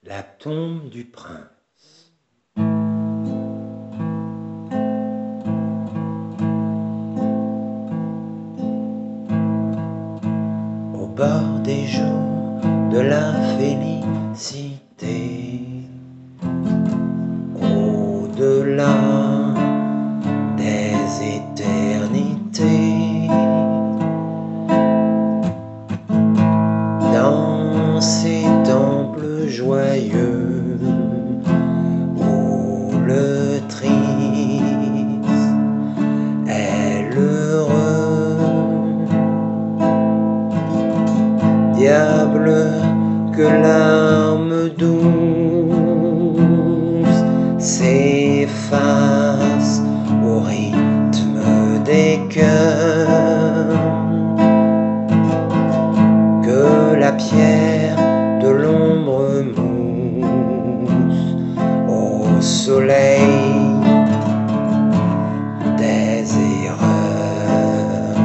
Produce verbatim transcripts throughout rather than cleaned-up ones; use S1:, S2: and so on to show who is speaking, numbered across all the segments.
S1: La tombe du prince. Au bord des jours de la félicité, au-delà des éternités, dans ces temples joyeux où le triste est l'heureux, diable, que l'âme douce s'efface au rythme des cœurs, que la pierre de l'ombre mousse au soleil des erreurs,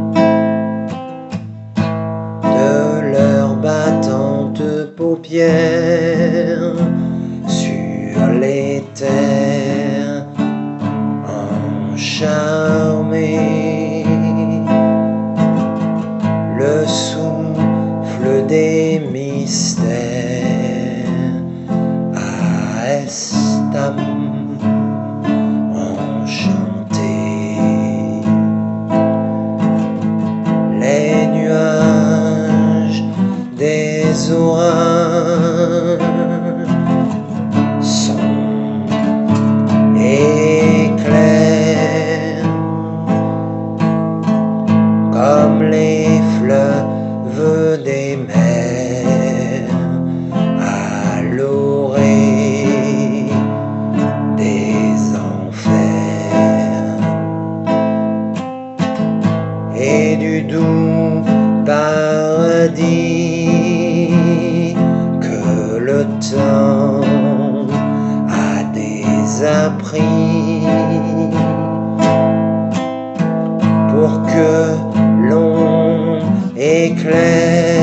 S1: de leurs battantes paupières sur les terres encharmées, le souffle des mystères à Estam enchanté, les nuages des orages sont éclairs comme les fleuves des mers à l'orée des enfers, et du doux paradis que le temps a désappris pour que l'on éclaire